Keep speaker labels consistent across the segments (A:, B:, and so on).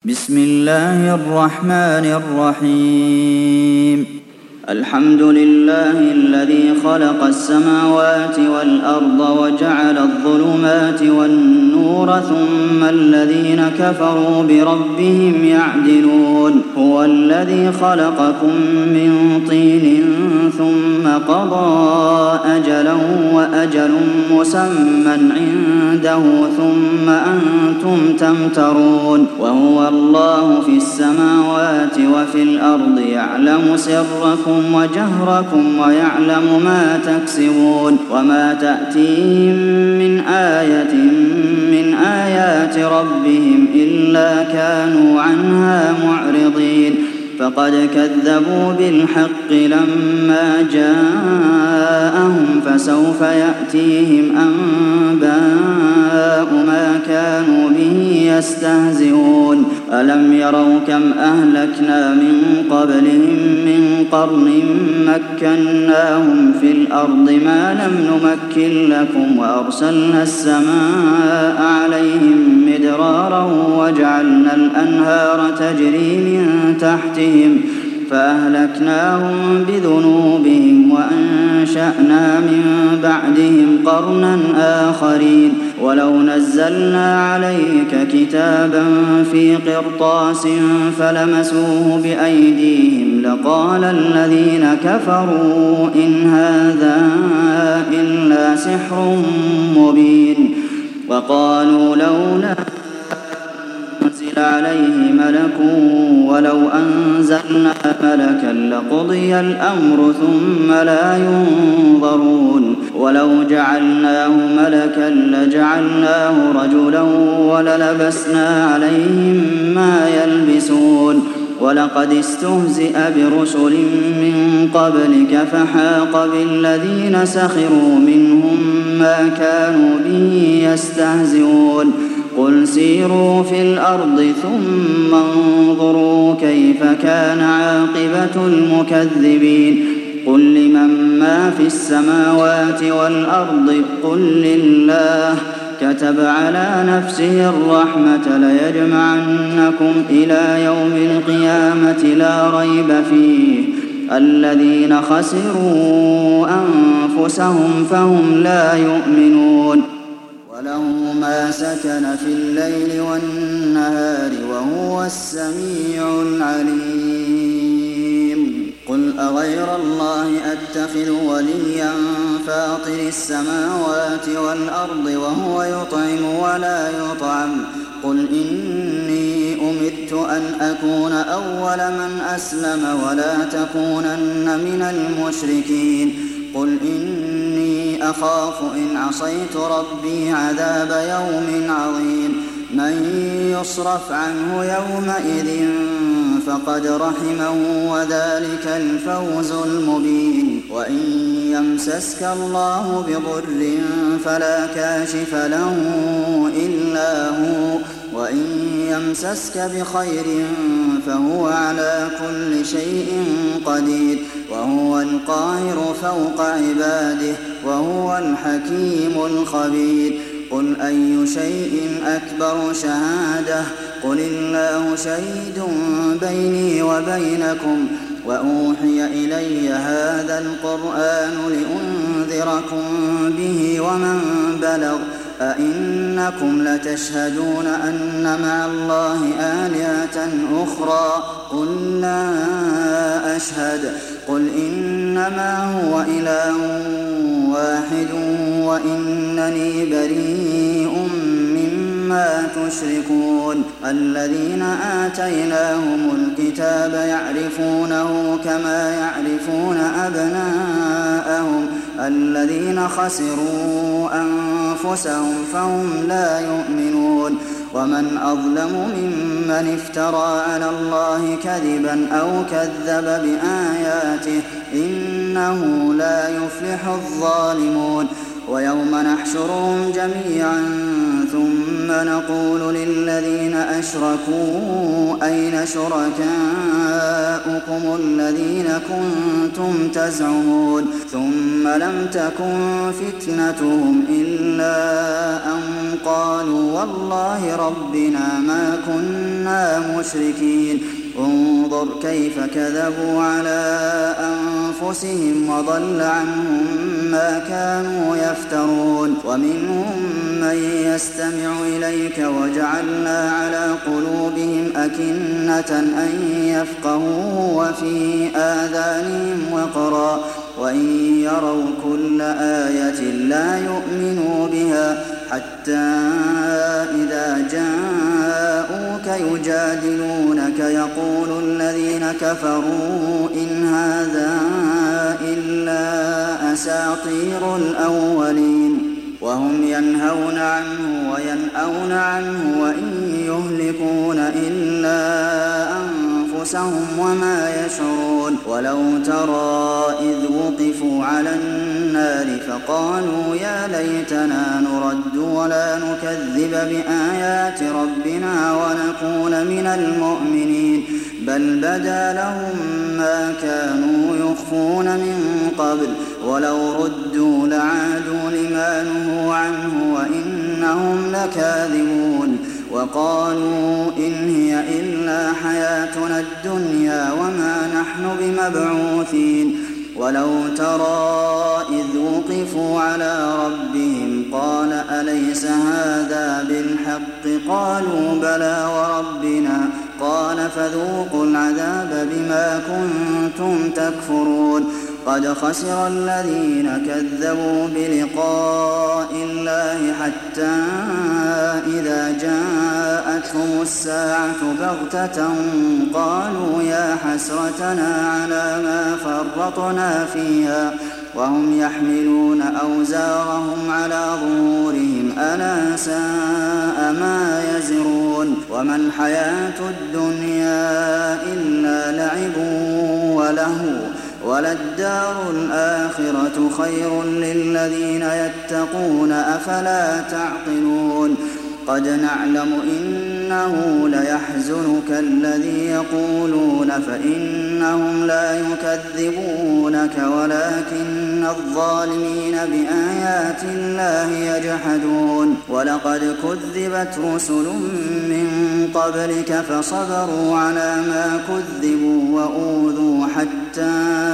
A: بسم الله الرحمن الرحيم الحمد لله الذي خلق السماوات والأرض وجعل الظلمات والنور ثم الذين كفروا بربهم يعدلون هو الذي خلقكم من طين ثم قضى أجلا وأجل مسمى عنده ثم أنتم تمترون وهو الله في السماوات وفي الأرض يعلم سركم وجهركم ويعلم ما تكسبون وما تأتيهم من آية من آيات ربهم إلا كانوا عنها معرضين فقد كذبوا بالحق لما جاءهم فسوف يأتيهم أنباء ما كانوا به يستهزئون ألم يروا كم أهلكنا من قبلهم من قرن مكناهم في الأرض ما لم نمكن لكم وأرسلنا السماء عليهم مدرارا وجعلنا الأنهار تجري من تحتهم فأهلكناهم بذنوبهم وأنشأنا من بعدهم قرنا آخرين ولو نزلنا عليك كتابا في قرطاس فلمسوه بأيديهم لقال الذين كفروا إن هذا إلا سحر مبين وقالوا لولا أنزل عليه ملك ولو أنزلنا ملكا لقضي الأمر ثم لا ينظرون ولو جعلناه ملكا لجعلناه رجلا وللبسنا عليهم ما يلبسون ولقد استهزئ برسل من قبلك فحاق بالذين سخروا منهم ما كانوا به يستهزئون قل سيروا في الأرض ثم انظروا كيف كان عاقبة المكذبين قل لمن ما في السماوات والأرض قل لله كتب على نفسه الرحمة ليجمعنكم إلى يوم القيامة لا ريب فيه الذين خسروا أنفسهم فهم لا يؤمنون وله ما سكن في الليل والنهار وهو السميع العليم قل أغير الله أتخذ وليا فاطر السماوات والأرض وهو يطعم ولا يطعم قل إني أمرت أن أكون أول من أسلم ولا تكونن من المشركين قل إني أخاف إن عصيت ربي عذاب يوم عظيم من يصرف عنه يومئذ فقد رحمه وذلك الفوز المبين وإن يمسسك الله بضر فلا كاشف له إلا هو وإن يمسسك بخير فهو على كل شيء قدير وهو القاهر فوق عباده وهو الحكيم الخبير قل أي شيء أكبر شهادة قل الله شهيد بيني وبينكم وأوحي إلي هذا القرآن لأنذركم به ومن بلغ أئنكم لتشهدون أن مع الله آلهة أخرى قل لا أشهد قل إنما هو إله واحد وإنني بريء مما تشركون الذين آتيناهم الكتاب يعرفونه كما يعرفون أبناءهم الذين خسروا أنفسهم فهم لا يؤمنون ومن أظلم ممن افترى على الله كذبا أو كذب بآياته إنه لا يفلح الظالمون ويوم نحشرهم جميعا ثم نقول للذين أشركوا أين شركاؤكم الذين كنتم تزعمون ثم لم تكن فتنتهم إلا أن قالوا والله ربنا ما كنا مشركين انظر كيف كذبوا على أنفسهم وضل عنهم ما كانوا يفترون ومنهم من يستمع إليك وجعلنا على قلوبهم أكنة أن يفقهوا وفي آذانهم وقرا وإن يروا كل آية لا يؤمنوا بها حتى إذا جاءوك يجادلونك يقول الذين كفروا إن هذا إلا أساطير الأولين وهم ينهون عنه وينأون عنه وإن يهلكون إلا أنفسهم وما يشعرون ولو ترى إذ وقفوا على النار فقالوا يا ليتنا نرد ولا نكذب بآيات ربنا ونكون من المؤمنين بل بدا لهم ما كانوا يخفون من قبل ولو ردوا لعادوا لما نهوا عنه وإنهم لكاذبون وقالوا إن هي إلا حياتنا الدنيا وما نحن بمبعوثين ولو ترى إذ وقفوا على ربهم قال أليس هذا بالحق قالوا بلى وربنا قال فذوقوا العذاب بما كنتم تكفرون قد خسر الذين كذبوا بلقاء الله حتى إذا جاءتهم الساعة بغتة قالوا يا حسرتنا على ما فرطنا فيها وهم يحملون أوزارهم على ظهورهم ألا ساء ما يزرون وما الحياة الدنيا إلا لعب ولهو وللدار الآخرة خير للذين يتقون أفلا تعقلون قد نعلم إنه ليحزنك الذي يقولون فإنهم لا يكذبونك ولكن الظالمين بآيات الله يجحدون ولقد كذبت رسل من قبلك فصبروا على ما كذبوا وأوذوا حتى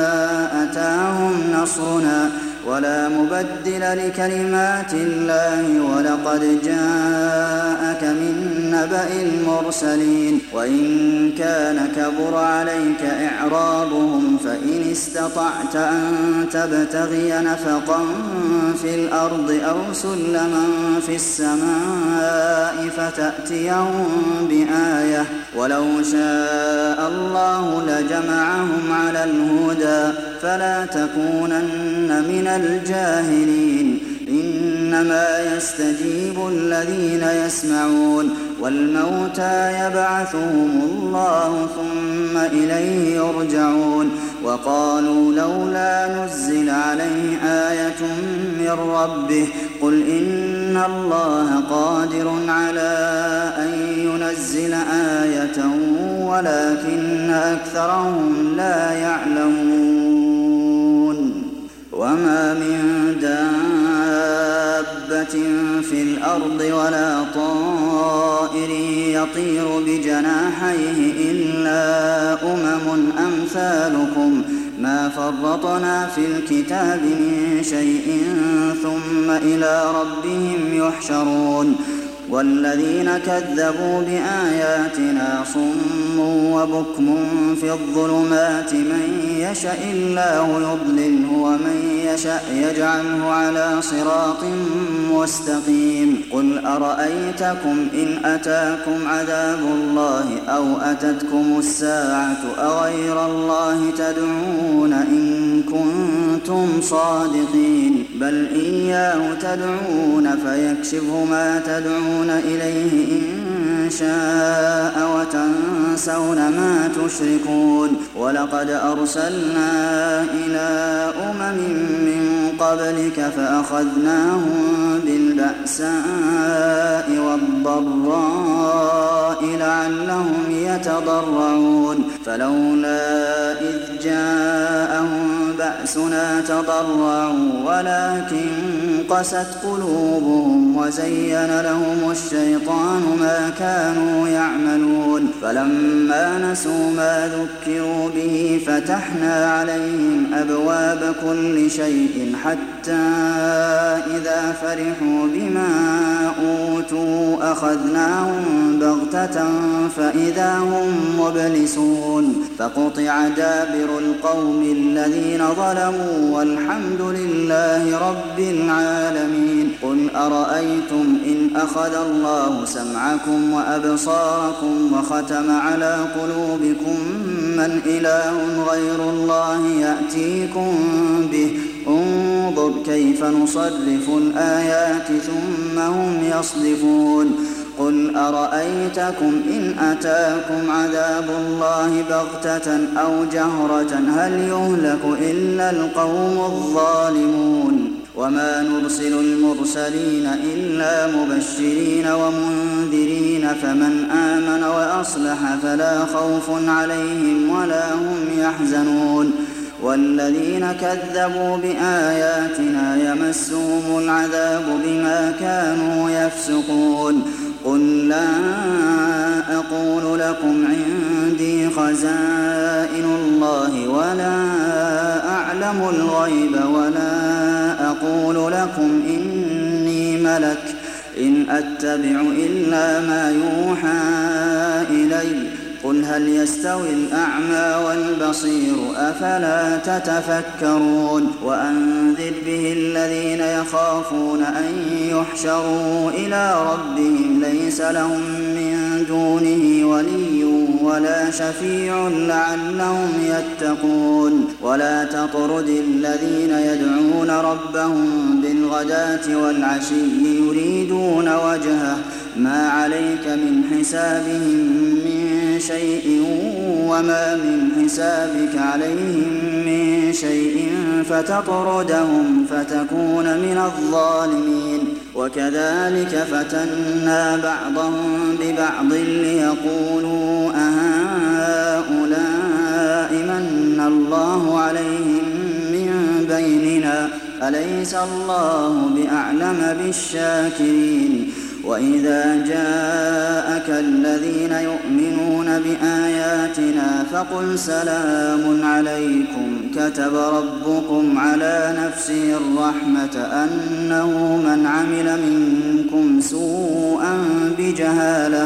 A: أتاهم نصرنا ولا مبدل لكلمات الله ولقد جاءك من نبأ المرسلين وإن كان كبر عليك إعراضهم فإن استطعت أن تبتغي نفقا في الأرض أو سلما في السماء فتأتيهم بآية ولو شاء الله لجمعهم على الهدى فلا تكونن من الجاهلين إنما يستجيب الذين يسمعون والموتى يبعثهم الله ثم إليه يرجعون وقالوا لولا نزل عليه آية من ربه قل إن الله قادر على أن ينزل آية ولكن أكثرهم لا يعلمون وما من دابة في الأرض ولا طائر يطير بجناحيه إلا أمثالكم ما فرطنا في الكتاب من شيء ثم إلى ربهم يحشرون والذين كذبوا بآياتنا صم وبكم في الظلمات من يشأ الله يضلله ومن يشأ يجعله على صراط مستقيم قل أرأيتكم إن أتاكم عذاب الله أو أتتكم الساعة أغير الله تدعون إن كنتم صادقين بل إياه تدعون فيكشف ما تدعون إليه إن شاء وتنسون ما تشركون ولقد أرسلنا إلى أمم من قبلك فأخذناهم بالبأساء والضراء لعلهم يتضرعون فلولا إذ جاءهم بأسنا تضرعوا ولكن قست قلوبهم وزين لهم الشيطان ما كانوا يعملون فلما نسوا ما ذكروا به فتحنا عليهم أبواب كل شيء حتى إذا فرحوا بما أوتوا أخذناهم بغتة فإذا هم مبلسون فقطع دابر القوم الذين ظلموا والحمد لله رب العالمين قل أرأيتم إن أخذ الله سمعكم وأبصاركم وختم على قلوبكم من إله غير الله يأتيكم به انظر كيف نصرف الآيات ثم هم يصدفون قل أرأيتكم إن أتاكم عذاب الله بغتة أو جهرة هل يهلك إلا القوم الظالمون وما نرسل المرسلين إلا مبشرين ومنذرين فمن آمن وأصلح فلا خوف عليهم ولا هم يحزنون والذين كذبوا بآياتنا يمسهم العذاب بما كانوا يفسقون قل لا أقول لكم عندي خزائن الله ولا أعلم الغيب ولا أقول لكم إني ملك إن أتبع إلا ما يوحى إلي قل هل يستوي الأعمى والبصير أفلا تتفكرون وأنذر به الذين يخافون أن يحشروا إلى ربهم ليس لهم من دونه ولي ولا شفيع لعلهم يتقون ولا تطرد الذين يدعون ربهم بالغداة والعشي يريدون وجهه ما عليك من حسابهم من شيء وما من حسابك عليهم من شيء فتطردهم فتكون من الظالمين وكذلك فتنا بعضهم ببعض ليقولوا أهؤلاء من الله عليهم من بيننا أليس الله بأعلم بالشاكرين وإذا جاءك الذين يؤمنون بآياتنا فقل سلام عليكم كتب ربكم على نفسه الرحمة أنه من عمل منكم سوءا بجهالة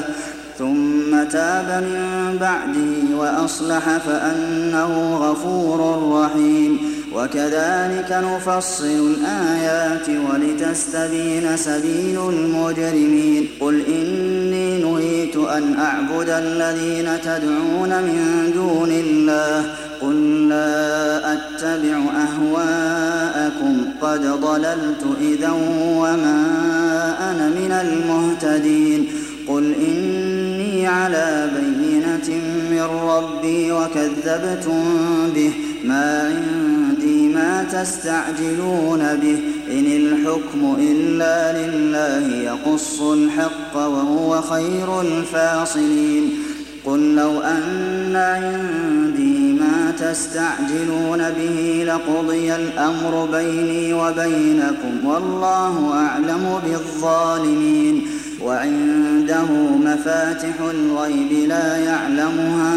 A: ثم تاب من بعده وأصلح فأنه غفور رحيم وكذلك نفصل الآيات ولتستبين سبيل المجرمين قل إني نهيت أن أعبد الذين تدعون من دون الله قل لا أتبع أهواءكم قد ضللت إذا وما أنا من المهتدين قل إني على بينة من ربي وكذبتم به ما عندي ما تستعجلون به إن الحكم إلا لله يقص الحق وهو خير الفاصلين قل لو أن عندي ما تستعجلون به لقضي الأمر بيني وبينكم والله أعلم بالظالمين وعنده مفاتح الغيب لا يعلمها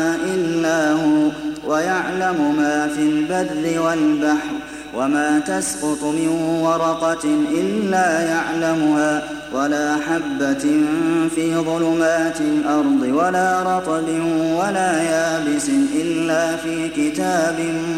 A: إلا هو ويعلم ما في البر والبحر وما تسقط من ورقة إلا يعلمها ولا حبة في ظلمات الأرض ولا رطب ولا يابس إلا في كتاب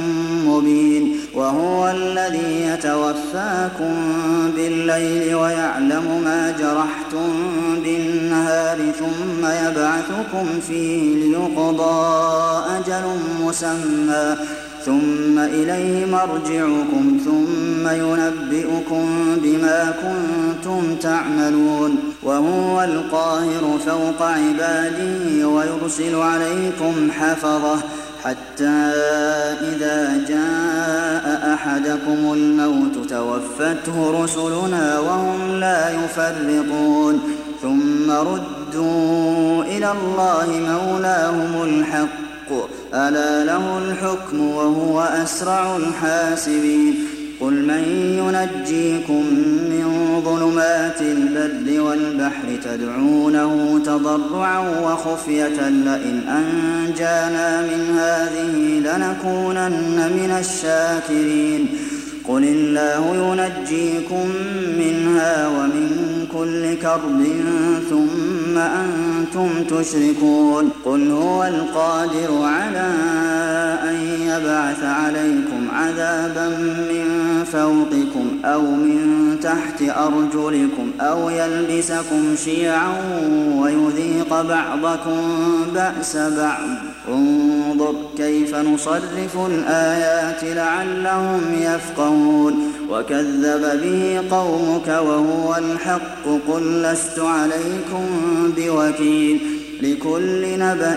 A: مبين وهو الذي يتوفاكم بالليل ويعلم ما جرحتم بالنهار ثم يبعثكم فيه ليقضى أجل مسمى ثم إليه مرجعكم ثم ينبئكم بما كنتم تعملون وهو القاهر فوق عباده ويرسل عليكم حفظة حتى إذا جاء أحدكم الموت توفته رسلنا وهم لا يفرطون ثم ردوا إلى الله مولاهم الحق ألا له الحكم وهو أسرع الحاسبين قل من ينجيكم من ظلمات البر والبحر تدعونه تضرعا وخفية لئن أنجانا من هذه لنكونن من الشاكرين قل الله ينجيكم منها ومن كل كرب ثم أنتم تشركون قل هو القادر على أن يبعث عليكم عذابا من فوقكم أو من تحت أرجلكم أو يلبسكم شيعا ويذيق بعضكم بأس بعض انظر كيف نصرف الآيات لعلهم يفقهون وكذب به قومك وهو الحق قل لست عليكم بوكيل لكل نبأ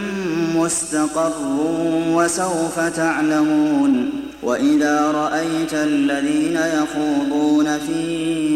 A: مستقر وسوف تعلمون وإذا رأيت الذين يخوضون في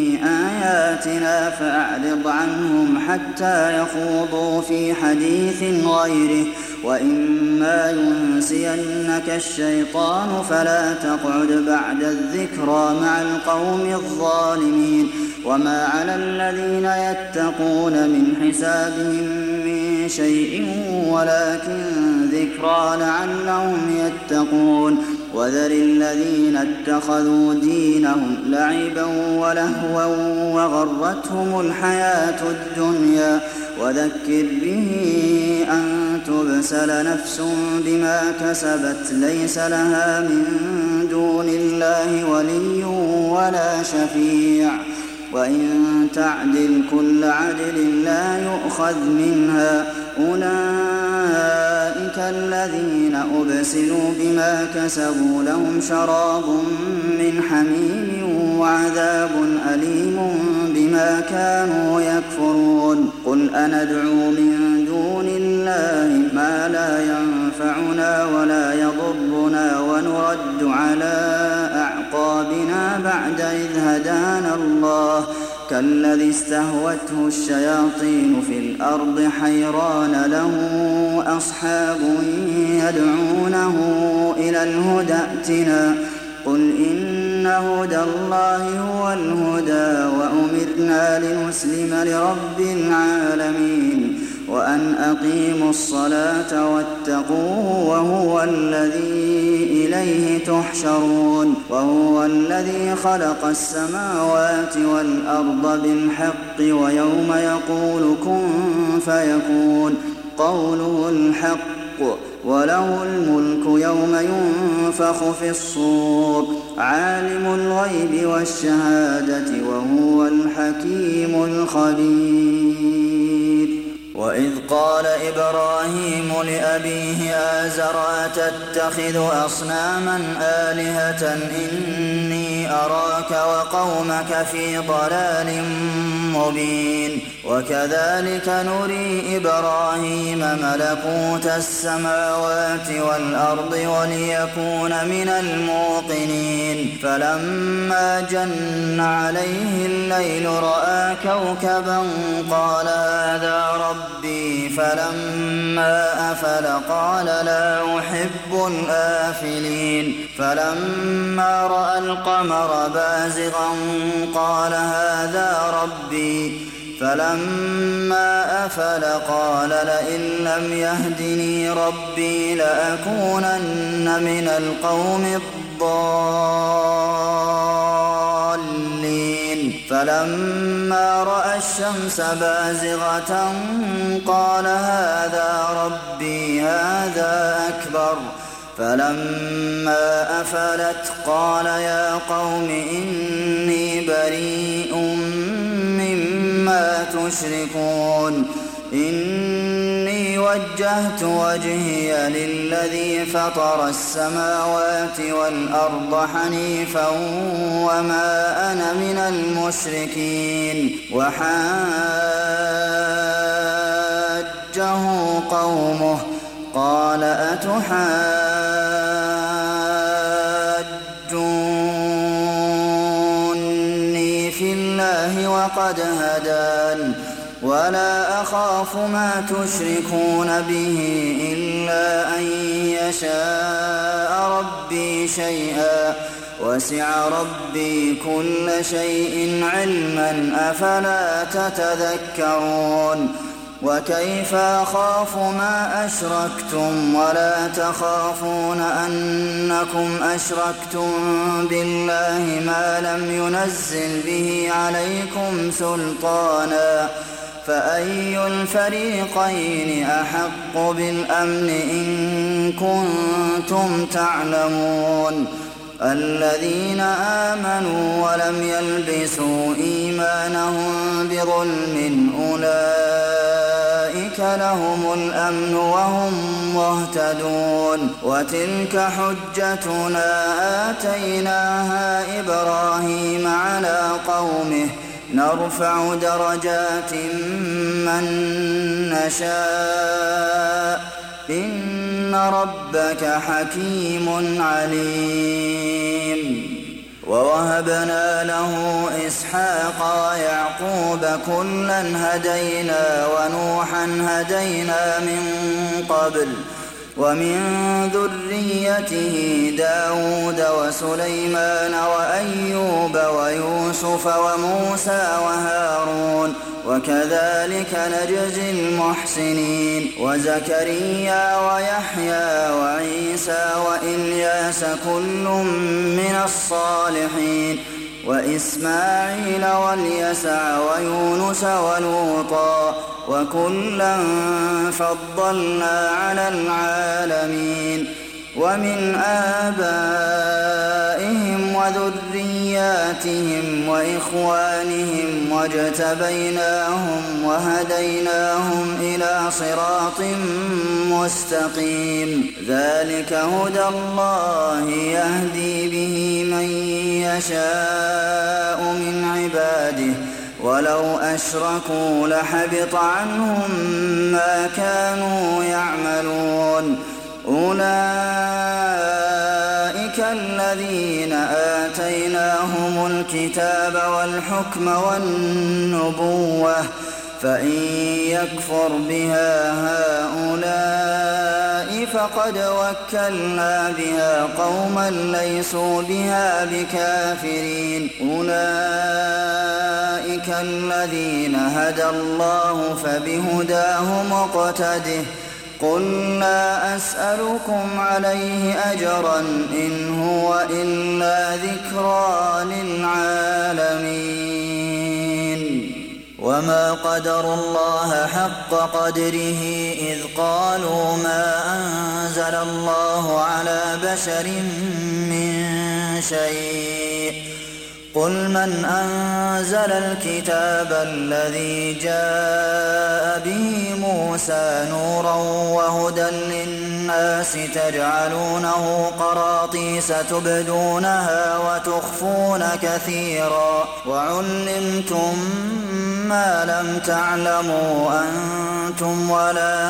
A: آياتنا فأعرض عنهم حتى يخوضوا في حديث غيره وإما ينسينك الشيطان فلا تقعد بعد الذكرى مع القوم الظالمين وما على الذين يتقون من حسابهم من شيء ولكن ذكرى لعلهم يتقون وذر الذين اتخذوا دينهم لعبا ولهوا وغرتهم الحياة الدنيا وذكر به أن تبسل نفس بما كسبت ليس لها من دون الله ولي ولا شفيع وإن تعدل كل عدل لا يؤخذ منها أولئك الذين أبسلوا بما كسبوا لهم شراب من حميم وعذاب أليم بما كانوا يكفرون قل أندعو من دون الله ما لا ينفعنا ولا يضرنا ونرد على أعقابنا بعد إذ هدانا الله كالذي استهوته الشياطين في الأرض حيران له أصحاب يدعونه إلى الهدى ائتنا قل إن هدى الله هو الهدى وأمرنا لنسلم لرب العالمين وأن أقيموا الصلاة واتقوه وهو الذي إليه تحشرون وهو الذي خلق السماوات والأرض بالحق ويوم يقول كن فيكون قوله الحق وله الملك يوم ينفخ في الصور عالم الغيب والشهادة وهو الحكيم الخبير وإذ قال إبراهيم لأبيه آزر أتتخذ أصناما آلهة إني أراك وقومك في ضلال مبين وكذلك نري إبراهيم ملكوت السماوات والأرض وليكون من الموقنين فلما جن عليه الليل رأى كوكبا قال هذا ربي فلما أفل قال لا أحب الآفلين فلما رأى القمر بازغا قال هذا ربي فلما أفل قال لئن لم يهدني ربي لأكونن من القوم الضالين فلما رأى الشمس بازغة قال هذا ربي هذا أكبر فلما أفلت قال يا قوم إني بريء مما تشركون إني إني وجهت وجهي للذي فطر السماوات والأرض حنيفا وما أنا من المشركين وحاجه قومه قال أتحاجوني في الله وقد هدان ولا أخاف ما تشركون به إلا أن يشاء ربي شيئا وسع ربي كل شيء علما أفلا تتذكرون وكيف أخاف ما أشركتم ولا تخافون أنكم أشركتم بالله ما لم ينزل به عليكم سلطانا فأي الفريقين أحق بالأمن إن كنتم تعلمون الذين آمنوا ولم يلبسوا إيمانهم بظلم أولئك لهم الأمن وهم مهتدون وتلك حجتنا آتيناها إبراهيم على قومه نرفع درجات من نشاء إن ربك حكيم عليم ووهبنا له إسحاق ويعقوب كلا هدينا ونوحا هدينا من قبل ومن ذريته داود وسليمان وأيوب ويوسف وموسى وهارون وكذلك نجزي المحسنين وزكريا ويحيى وعيسى وإلياس كل من الصالحين وإسماعيل واليسع ويونس ولوطا وكلا فضلنا على العالمين ومن آبائهم وذرياتهم وإخوانهم واجتبيناهم وهديناهم إلى صراط مستقيم ذلك هدى الله يهدي به من يشاء من عباده ولو أشركوا لحبط عنهم ما كانوا يعملون أولئك الذين آتيناهم الكتاب والحكم والنبوة فإن يكفر بها هؤلاء فقد وكلنا بها قوما ليسوا بها بكافرين أولئك الذين هدى الله فبهداه مقتده قل لا أسألكم عليه أجرا إن هو إلا ذكرى للعالمين وما قدروا الله حق قدره إذ قالوا ما أنزل الله على بشر من شيء قل من أنزل الكتاب الذي جاء به موسى نورا وهدى للناس تجعلونه قراطيس تبدونها وتخفون كثيرا وعلمتم ما لم تعلموا أنتم ولا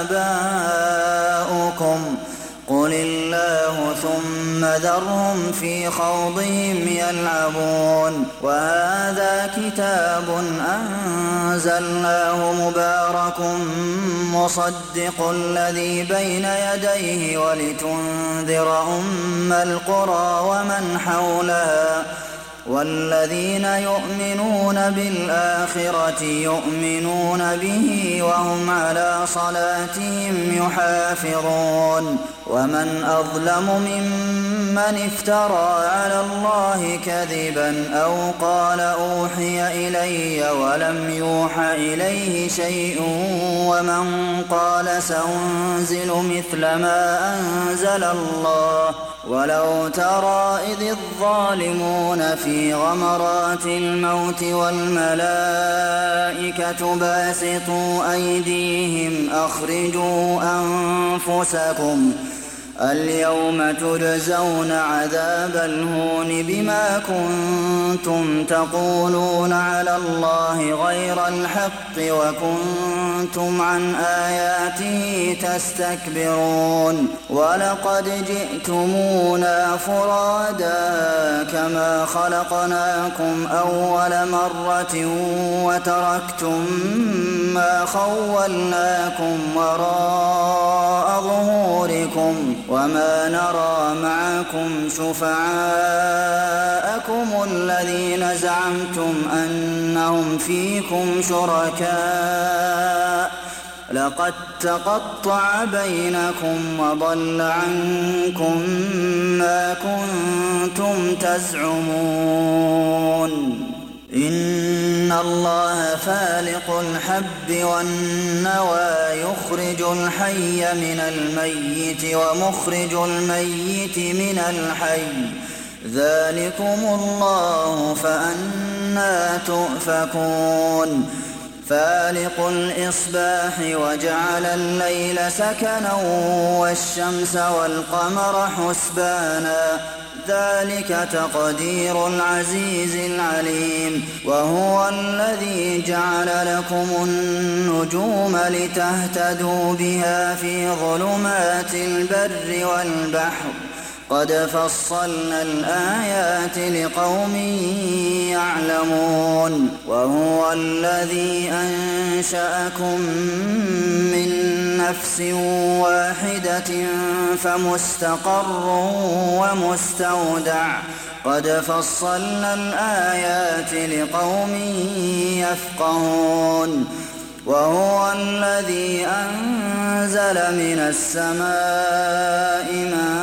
A: آباؤكم قل الله ثم ذرهم في خوضهم يلعبون وهذا كتاب أنزلناه مبارك مصدق الذي بين يديه ولتنذر أم القرى ومن حولها والذين يؤمنون بالآخرة يؤمنون به وهم على صلاتهم يحافظون ومن أظلم ممن افترى على الله كذبا أو قال أوحي إلي ولم يوح إليه شيء ومن قال سأنزل مثل ما أنزل الله ولو ترى إذ الظالمون في في غمرات الموت والملائكة باسطوا أيديهم أخرجوا أنفسكم اليوم تجزون عذاب الهون بما كنتم تقولون على الله غير الحق وكنتم عن آياته تستكبرون ولقد جئتمونا فرادا كما خلقناكم أول مرة وتركتم ما خولناكم وراء ظهوركم وما نرى معكم شفعاءكم الذين زعمتم أنهم فيكم شركاء لقد تقطع بينكم وضل عنكم ما كنتم تزعمون إن الله فالق الحب والنوى يخرج الحي من الميت ومخرج الميت من الحي ذلكم الله فأنى تؤفكون فالق الإصباح وجعل الليل سكنا والشمس والقمر حسبانا ذلك تقدير العزيز العليم وهو الذي جعل لكم النجوم لتهتدوا بها في ظلمات البر والبحر قد فصلنا الآيات لقوم يعلمون وهو الذي أنشأكم من نفس واحدة فمستقر ومستودع قد فصلنا الآيات لقوم يفقهون وهو الذي أنزل من السماء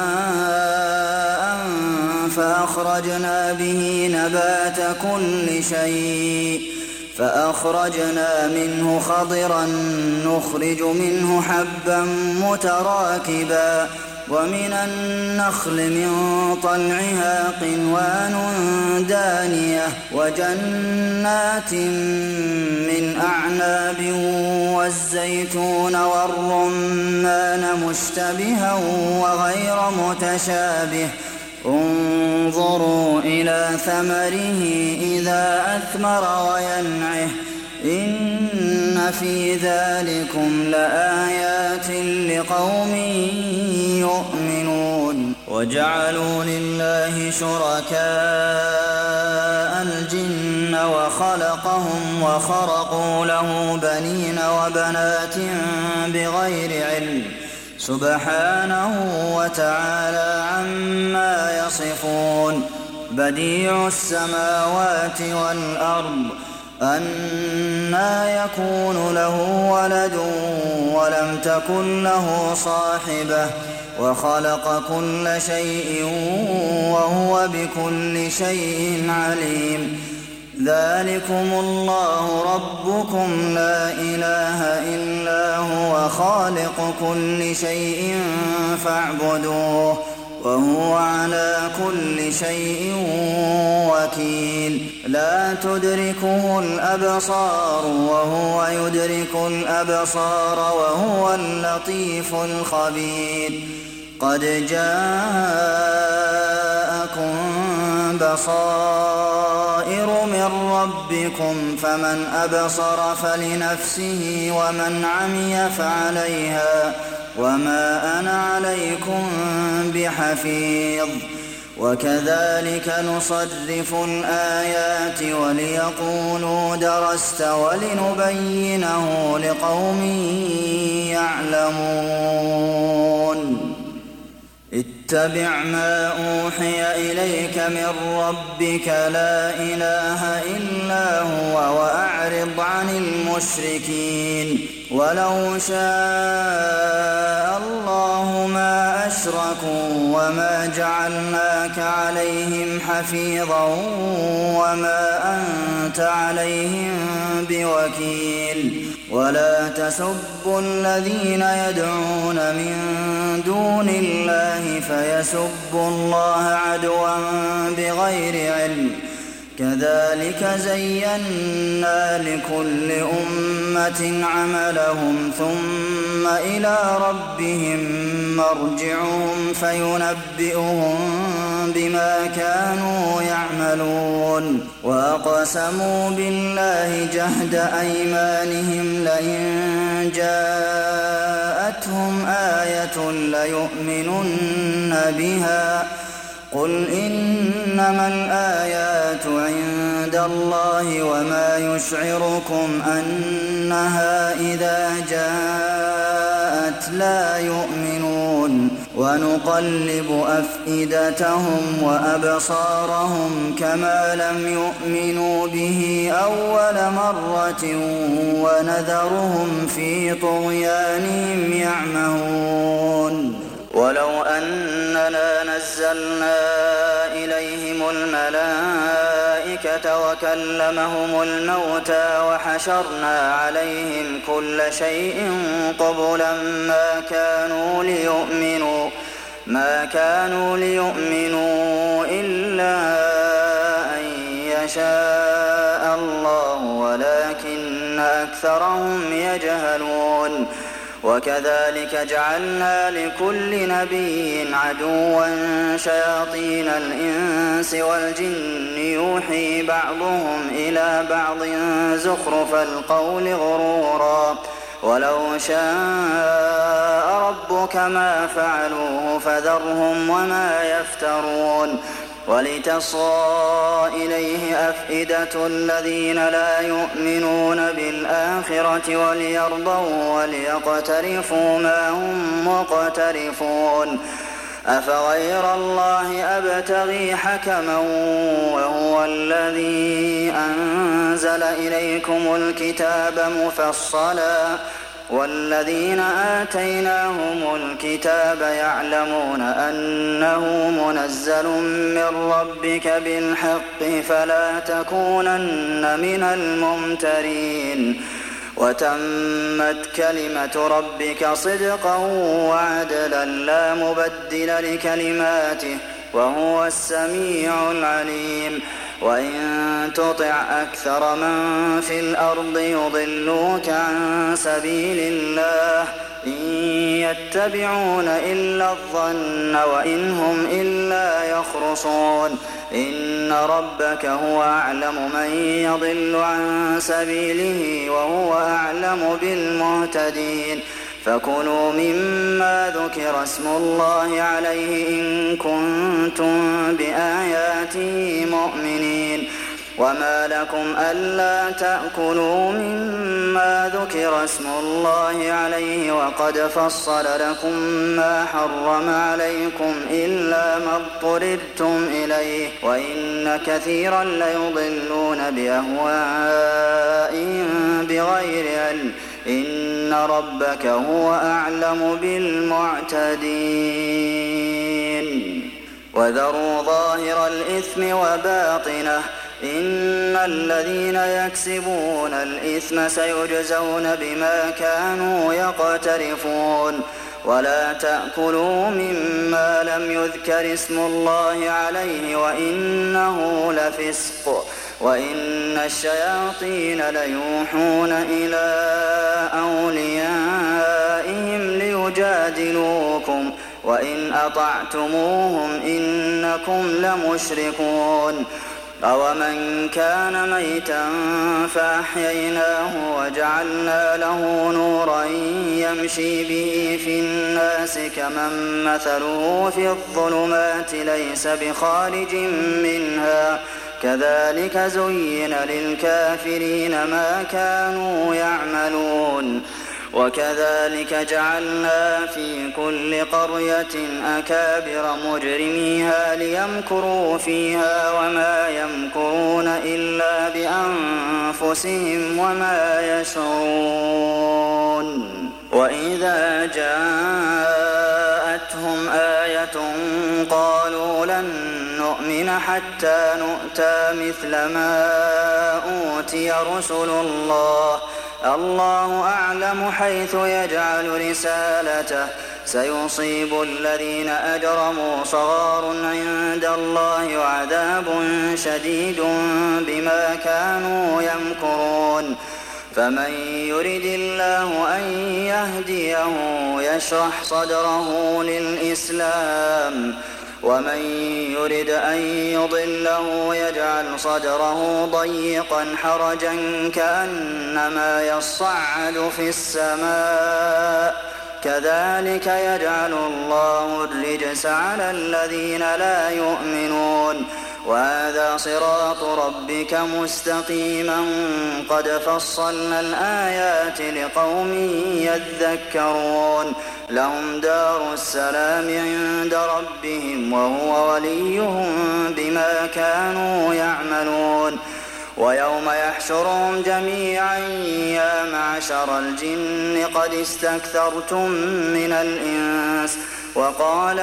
A: ماء فأخرجنا به نبات كل شيء فأخرجنا منه خضرا نخرج منه حبا متراكبا ومن النخل من طلعها قنوان دانية وجنات من أعناب والزيتون والرمان مشتبها وغير متشابه انظروا إلى ثمره إذا أثمر وينعه إن في ذلكم لآيات لقوم يؤمنون وجعلوا لله شركاء الجن وخلقهم وخرقوا له بنين وبنات بغير علم سبحانه وتعالى عما يصفون بديع السماوات والأرض أنى يكون له ولد ولم تكن له صاحبة وخلق كل شيء وهو بكل شيء عليم ذلكم الله ربكم لا إله إلا هو خالق كل شيء فاعبدوه وهو على كل شيء وكيل لا تدركه الأبصار وهو يدرك الأبصار وهو اللطيف الخبير قد جاءكم بصائر من ربكم فمن أبصر فلنفسه ومن عمي فعليها وما أنا عليكم بحفيظ وكذلك نصرف الآيات وليقولوا درست ولنبينه لقوم يعلمون اتبع ما أوحي إليك من ربك لا إله إلا هو وأعرض عن المشركين ولو شاء الله ما أشركوا وما جعلناك عليهم حفيظا وما أنت عليهم بوكيل ولا تسبوا الذين يدعون من دون الله فيسبوا الله عدوا بغير علم كذلك زينا لكل أمة عملهم ثم إلى ربهم مرجعهم فينبئهم بما كانوا يعملون وأقسموا بالله جهد أيمانهم لئن جاءتهم آية ليؤمنن بها قل إنما الآيات عند الله وما يشعركم أنها إذا جاءت لا يؤمنون ونقلب أفئدتهم وأبصارهم كما لم يؤمنوا به أول مرة ونذرهم في طغيانهم يعمهون ولو أننا نزلنا إليهم الملائكة وكلمهم الموتى وحشرنا عليهم كل شيء قبلا ما كانوا ليؤمنوا إلا أن يشاء الله ولكن أكثرهم يجهلون وكذلك جعلنا لكل نبي عدوا شياطين الإنس والجن يوحي بعضهم إلى بعض زخرف القول غرورا ولو شاء ربك ما فعلوه فذرهم وما يفترون ولتصغى إليه أفئدة الذين لا يؤمنون بالآخرة وليرضوا وليقترفوا ما هم مقترفون أفغير الله أبتغي حكما وهو الذي أنزل إليكم الكتاب مفصلا والذين آتيناهم الكتاب يعلمون أنه منزل من ربك بالحق فلا تكونن من الممترين وتمت كلمة ربك صدقا وعدلا لا مبدل لكلماته وهو السميع العليم وإن تطع أكثر من في الأرض يضلوك عن سبيل الله إن يتبعون إلا الظن وإن هم إلا يخرصون إن ربك هو أعلم من يضل عن سبيله وهو أعلم بالمهتدين فكلوا مما ذكر اسم الله عليه إن كنتم بآياته مؤمنين وما لكم ألا تأكلوا مما ذكر اسم الله عليه وقد فصل لكم ما حرم عليكم إلا ما اضطررتم إليه وإن كثيرا ليضلون بأهوائهم بغير علم إن ربك هو أعلم بالمعتدين وذروا ظاهر الإثم وباطنه إن الذين يكسبون الإثم سيجزون بما كانوا يقترفون ولا تأكلوا مما لم يذكر اسم الله عليه وإنه لفسق وإن الشياطين ليوحون إلى أوليائهم ليجادلوكم وإن أطعتموهم إنكم لمشركون أومن كان ميتا فأحييناه وجعلنا له نورا يمشي به في الناس كمن مثله في الظلمات ليس بخارج منها كذلك زين للكافرين ما كانوا يعملون وكذلك جعلنا في كل قرية أكابر مجرميها ليمكروا فيها وما يمكرون إلا بأنفسهم وما يشعرون وإذا جاءتهم آية قالوا لن نؤمن حتى نؤتى مثل ما أوتي رسل الله الله أعلم حيث يجعل رسالته سيصيب الذين أجرموا صغار عند الله وعذاب شديد بما كانوا يمكرون فمن يرد الله أن يهديه يشرح صدره للإسلام ومن يرد أن يضله يجعل صدره ضيقا حرجا كأنما يصعد في السماء كذلك يجعل الله الرجس على الذين لا يؤمنون وهذا صراط ربك مستقيما قد فصلنا الآيات لقوم يذكرون لهم دار السلام عند ربهم وهو وليهم بما كانوا يعملون ويوم يحشرهم جميعا يا معشر الجن قد استكثرتم من الإنس وقال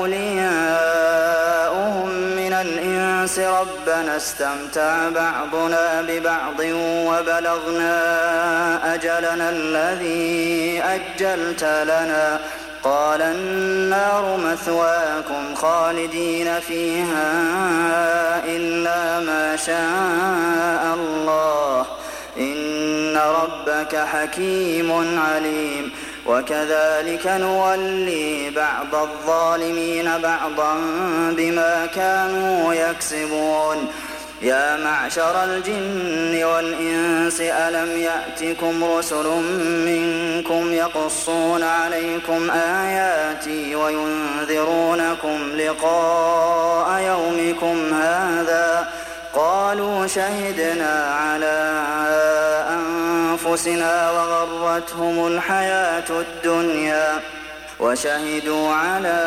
A: أولياؤهم من الإنس ربنا استمتع بعضنا ببعض وبلغنا أجلنا الذي أجلت لنا قال النار مثواكم خالدين فيها إلا ما شاء الله إن ربك حكيم عليم وكذلك نولي بعض الظالمين بعضا بما كانوا يكسبون يا معشر الجن والإنس ألم يأتكم رسل منكم يقصون عليكم آياتي وينذرونكم لقاء يومكم هذا قالوا شهدنا على أنفسنا وغرتهم الحياة الدنيا وشهدوا على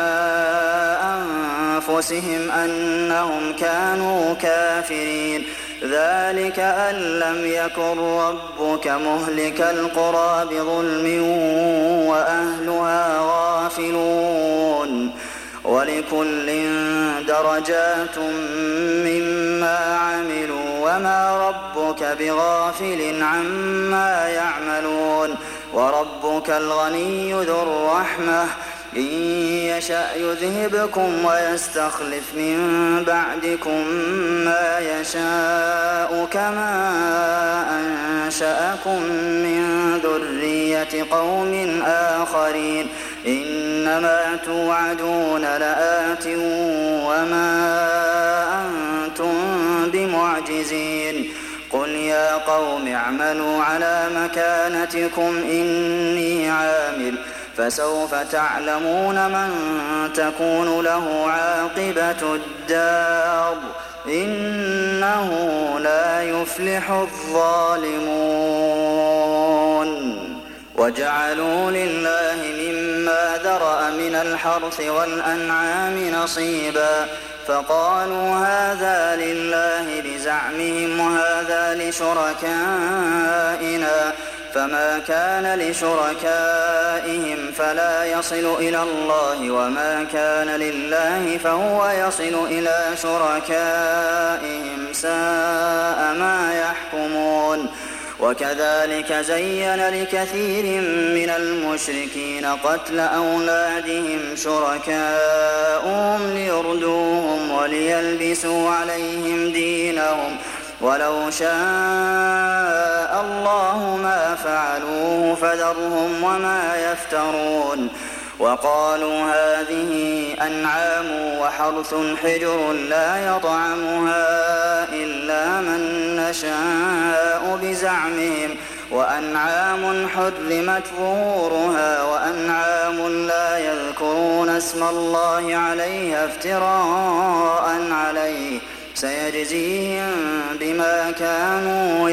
A: أنفسهم أنهم كانوا كافرين ذلك أن لم يكن ربك مهلك القرى بظلم وأهلها غافلون ولكل درجات مما عملوا وما ربك بغافل عما يعملون وربك الغني ذو الرحمة إن يشأ يذهبكم ويستخلف من بعدكم ما يشاء كما أنشأكم من ذرية قوم آخرين إنما توعدون لآت وما أنتم بمعجزين قل يا قوم اعملوا على مكانتكم إني عامل فسوف تعلمون من تكون له عاقبة الدار إنه لا يفلح الظالمون وجعلوا لله مما ذرأ من الحرث والأنعام نصيبا فقالوا هذا لله بزعمهم وهذا لشركائنا فما كان لشركائهم فلا يصل إلى الله وما كان لله فهو يصل إلى شركائهم ساء ما يحكمون وكذلك زين لكثير من المشركين قتل أولادهم شركاؤهم ليردوهم وليلبسوا عليهم دينهم ولو شاء الله ما فعلوه فذرهم وما يفترون وقالوا هذه أنعام وحرث حجر لا يطعمها إلا من نشاء بزعمهم وأنعام حرمت ظهورها وأنعام لا يذكرون اسم الله عليها افتراء عليه سيجزيهم بما كانوا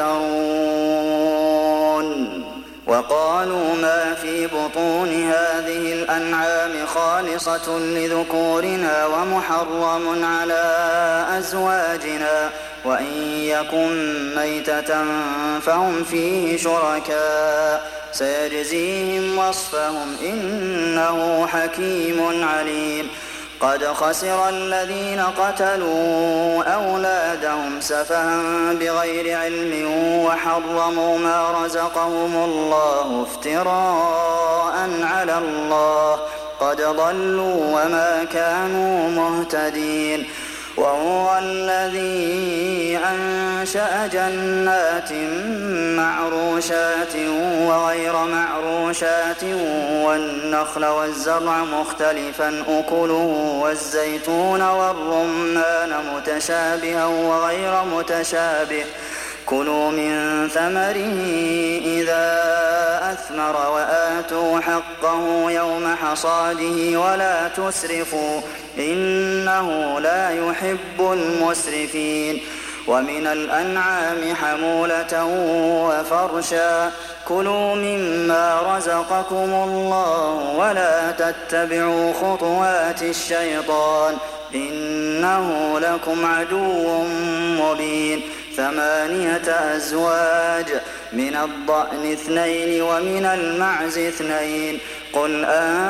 A: يفترون وقالوا ما في بطون هذه الأنعام خالصة لذكورنا ومحرم على أزواجنا وإن يكن ميتة فهم فيه شركاء سيجزيهم وصفهم إنه حكيم عليم قد خسر الذين قتلوا أولادهم سفها بغير علم وحرموا ما رزقهم الله افتراء على الله قد ضلوا وما كانوا مهتدين وهو الذي أنشأ جنات معروشات وغير معروشات والنخل والزرع مختلفا أكله والزيتون والرمان متشابها وغير متشابه كلوا من ثمره إذا أثمر وآتوا حقه يوم حصاده ولا تسرفوا إنه لا يحب المسرفين ومن الأنعام حمولة وفرشا كلوا مما رزقكم الله ولا تتبعوا خطوات الشيطان إنه لكم عدو مبين 8 أزواج من الضأن 2 ومن المعز 2 قل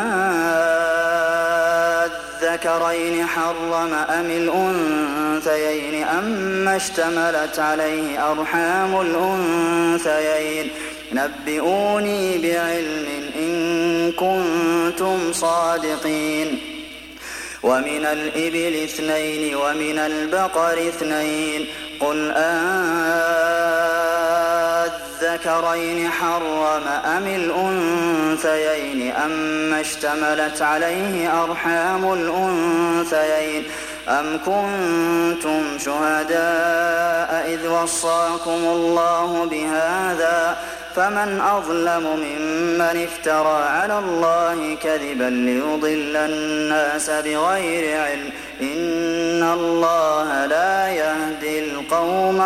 A: الذكرين حرم أم الأنثيين أما اشتملت عليه أرحام الأنثيين نبئوني بعلم إن كنتم صادقين ومن الإبل 2 ومن البقر 2 قل الذكرين حرم أم الأنثيين أما اشتملت عليه أرحام الأنثيين أم كنتم شهداء إذ وصاكم الله بهذا فمن أظلم ممن افترى على الله كذبا ليضل الناس بغير علم إن الله لا يهدي القوم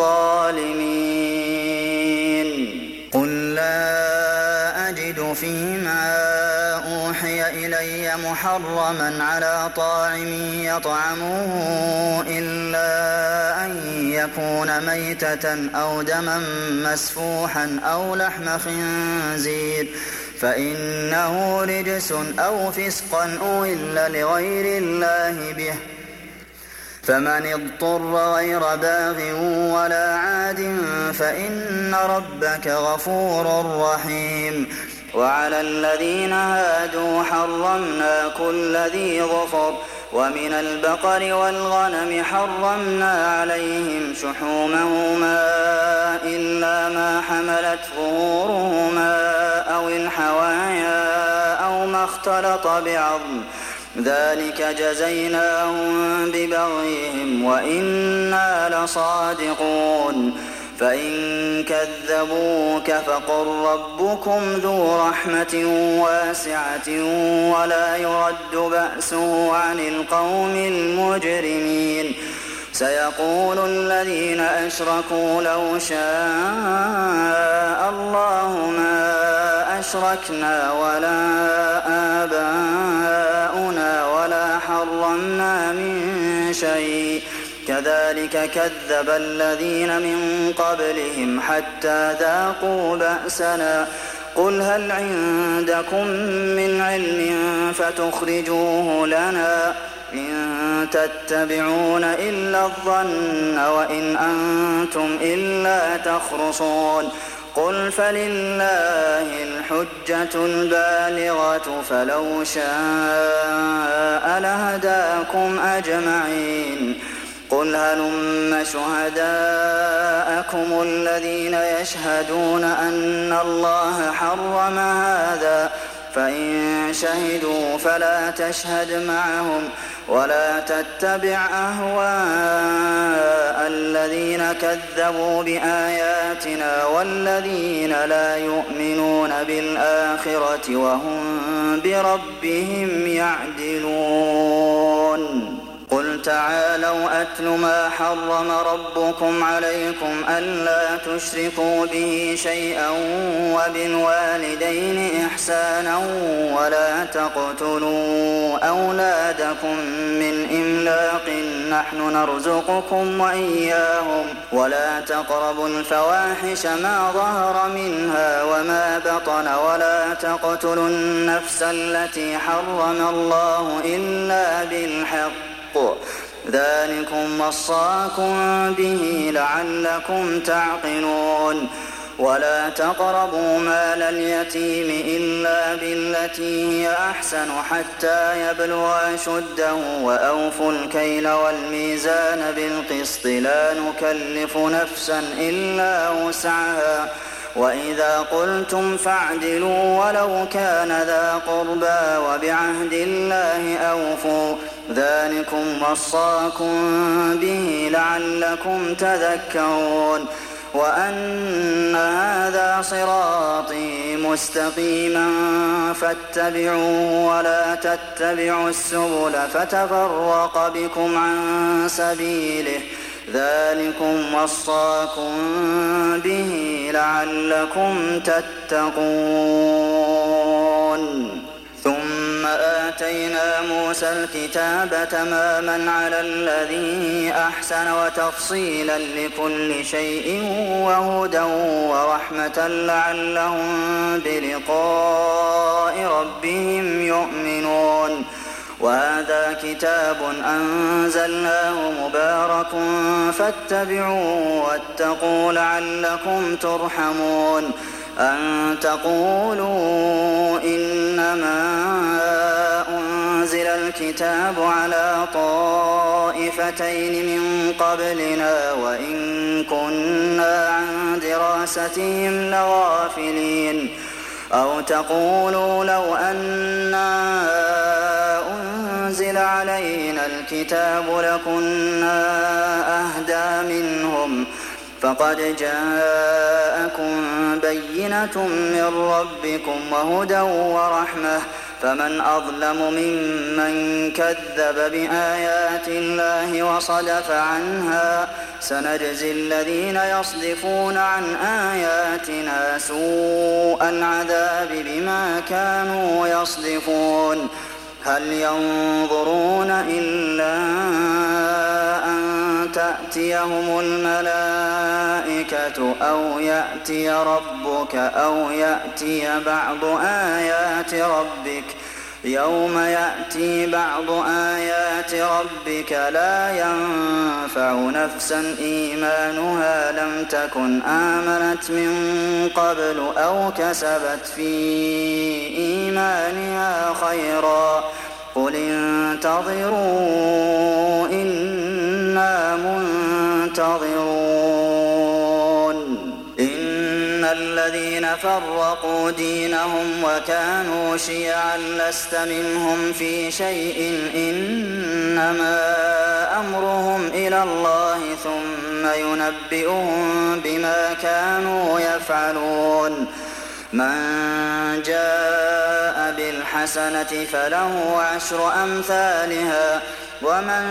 A: الظالمين قل لا أجد فيما أوحي إلي محرما على طاعم يطعمه إلا أن يكون ميتة أو دما مسفوحا أو لحم خنزير فإنه رجس أو فسقا أهل لغير الله به فمن اضطر غير باغ ولا عاد فإن ربك غفور رحيم وعلى الذين هادوا حرمنا كل ذي ظفر ومن البقر والغنم حرمنا عليهم شحومهما إلا ما حملت ظهورهما أو الحوايا أو ما اختلط بعظم ذلك جزيناهم ببغيهم وإنا لصادقون فإن كذبوك فقل ربكم ذو رحمة واسعة ولا يرد بأسه عن القوم المجرمين سيقول الذين أشركوا لو شاء الله ما أشركنا ولا آباؤنا ولا حرمنا من شيء كذلك كذب الذين من قبلهم حتى ذاقوا بأسنا قل هل عندكم من علم فتخرجوه لنا إن تتبعون إلا الظن وإن أنتم إلا تخرصون قل فلله الحجة البالغة فلو شاء لهداكم أجمعين قل هلم شهداءكم الذين يشهدون أن الله حرم هذا فإن شهدوا فلا تشهد معهم ولا تتبع أهواء الذين كذبوا بآياتنا والذين لا يؤمنون بالآخرة وهم بربهم يعدلون قل تعالوا أتل ما حرم ربكم عليكم ألا تشركوا به شيئا وبالوالدين إحسانا ولا تقتلوا أولادكم من إملاق نحن نرزقكم وإياهم ولا تقربوا الفواحش ما ظهر منها وما بطن ولا تقتلوا النفس التي حرم الله إلا بالحق ذلكم وصاكم به لعلكم تعقلون ولا تقربوا مال اليتيم إلا بالتي هي أحسن حتى يبلغ أشده وأوفوا الكيل والميزان بالقسط لا نكلف نفسا إلا وسعها وإذا قلتم فاعدلوا ولو كان ذا قربى وبعهد الله أوفوا ذلكم وصاكم به لعلكم تذكرون وأن هذا صراطي مستقيما فاتبعوه ولا تتبعوا السبل فتفرق بكم عن سبيله ذلكم وصاكم به لعلكم تتقون ثم آتينا موسى الكتاب تماما على الذي أحسن وتفصيلا لكل شيء وهدى ورحمة لعلهم بلقاء ربهم يؤمنون وهذا كتاب أنزلناه مبارك فاتبعوه واتقوا لعلكم ترحمون أن تقولوا إنما أنزل الكتاب على طائفتين من قبلنا وإن كنا عن دراستهم لغافلين أو تقولوا لو أنا أنزل علينا الكتاب لكنا أهدى منهم فقد جاءكم بينة من ربكم وهدى ورحمة فمن أظلم ممن كذب بآيات الله وصدف عنها سنجزي الذين يصدفون عن آياتنا سوء العذاب بما كانوا يصدفون هل ينظرون إلا أن تأتيهم الملائكة أو يأتي ربك أو يأتي بعض آيات ربك يوم يأتي بعض آيات ربك لا ينفع نفسا إيمانها لم تكن آمنت من قبل أو كسبت في إيمانها خيرا قل انتظروا إنا منتظرون إن الذين فرقوا دينهم وكانوا شيعا لست منهم في شيء إنما أمرهم إلى الله ثم ينبئهم بما كانوا يفعلون من جاء بالحسنة فله عشر أمثالها ومن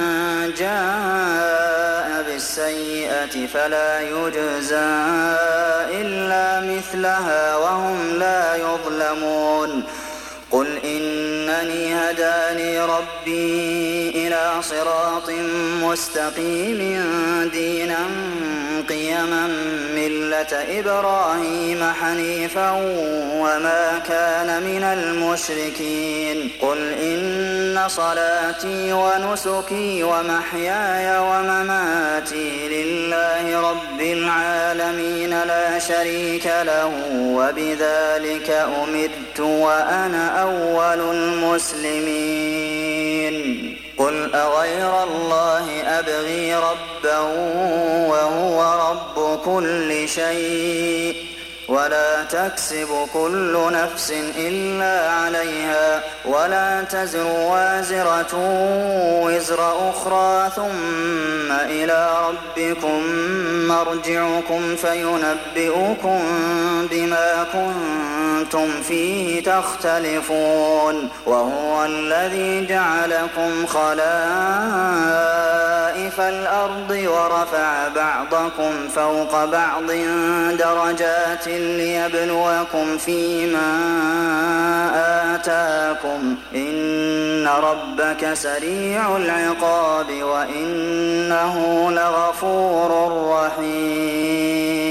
A: جاء بالسيئة فلا يجزى إلا مثلها وهم لا يظلمون قل إنني هداني ربي إلى صراط مستقيم دينا قيما ملة إبراهيم حنيفا وما كان من المشركين قل إن صلاتي ونسكي ومحياي ومماتي لله رب العالمين لا شريك له وبذلك أمرت وأنا أول المسلمين قل أغير الله أبغي ربا وهو رب كل شيء ولا تكسب كل نفس إلا عليها ولا تزر وازرة وزر أخرى ثم إلى ربكم مرجعكم فينبئكم بما كنتم فيه تختلفون وهو الذي جعلكم خلائف الأرض ورفع بعضكم فوق بعض درجات ليبلوكم فيما آتاكم إن ربك سريع العقاب وإنه لغفور رحيم